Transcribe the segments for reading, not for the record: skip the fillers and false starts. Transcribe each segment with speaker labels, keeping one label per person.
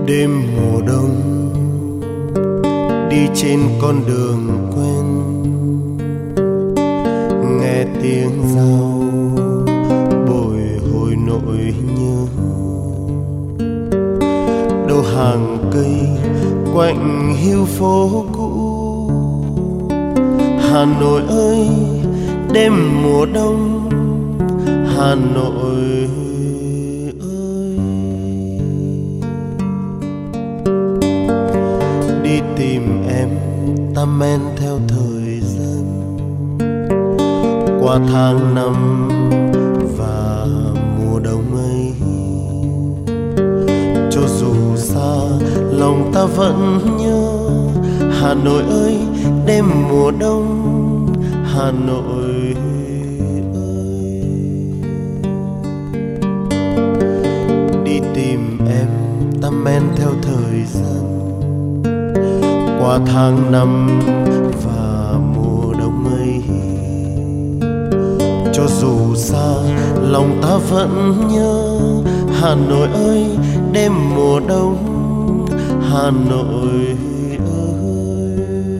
Speaker 1: Đêm mùa đông đi trên con đường quen, nghe tiếng dao bồi hồi nỗi nhớ. Đâu hàng cây quạnh hiu phố cũ, Hà Nội ơi đêm mùa đông, Hà Nội ơi. Đi tìm em ta men theo thời gian, qua tháng năm và mùa đông ấy. Cho dù xa lòng ta vẫn nhớ, Hà Nội ơi đêm mùa đông, Hà Nội ơi. Đi tìm em ta men theo thời gian, qua tháng năm và mùa đông ấy. Cho dù xa lòng ta vẫn nhớ, Hà Nội ơi đêm mùa đông, Hà Nội ơi.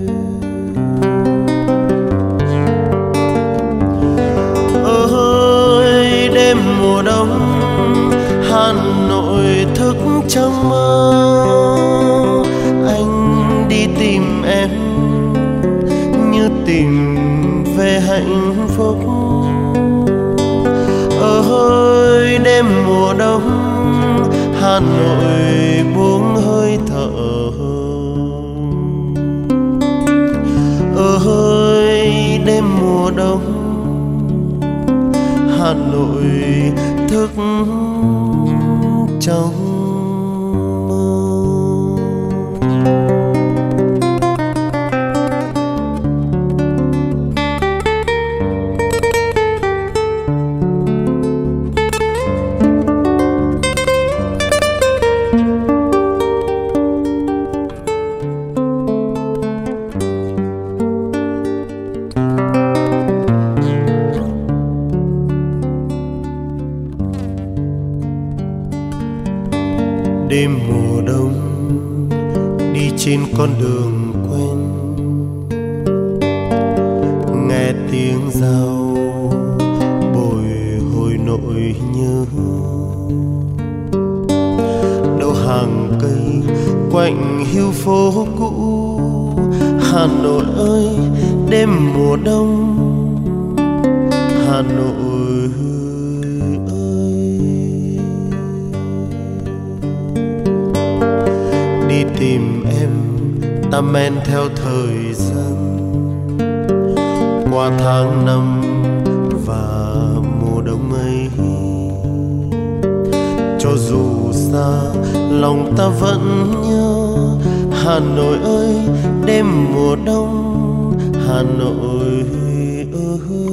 Speaker 1: Ơi đêm mùa đông, Hà Nội thức trong mơ. Anh đi tìm em như tìm về hạnh phúc. Ơi đêm mùa đông, Hà Nội buông hơi thở. Ơi đêm mùa đông, Hà Nội thức trong mơ. Đêm mùa đông đi trên con đường quen, nghe tiếng dao bồi hồi nỗi nhớ. Đâu hàng cây quạnh hiu phố cũ, Hà Nội ơi đêm mùa đông, Hà Nội ơi. Đi tìm em ta men theo thời gian, qua tháng năm và mùa đông ấy. Cho dù xa lòng ta vẫn nhớ, Hà Nội ơi đêm mùa đông, Hà Nội ơi.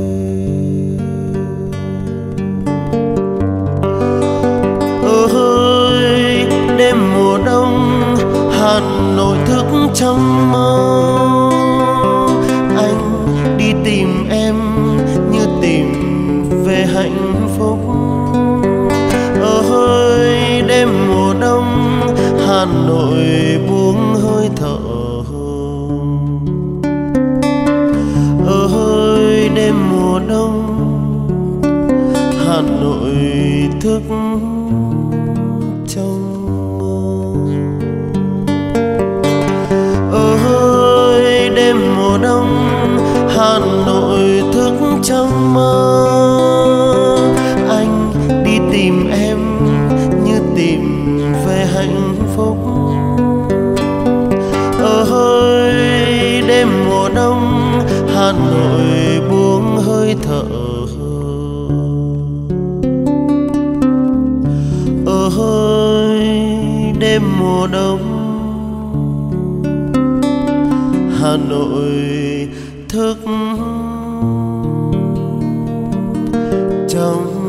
Speaker 1: Ơi đêm mùa đông, Hà Nội thức trong mơ. Anh đi tìm em như tìm về hạnh phúc. Ơi đêm mùa đông, Hà Nội buông hơi thở. Ơi đêm mùa đông, Hà Nội thức trong mơ. Ơi đêm mùa đông, Hà Nội thức trong mơ. Anh đi tìm em như tìm về hạnh phúc. Ơi đêm mùa đông, Hà Nội buông hơi thở. Ơi đêm mùa đông, Hà Nội thức trong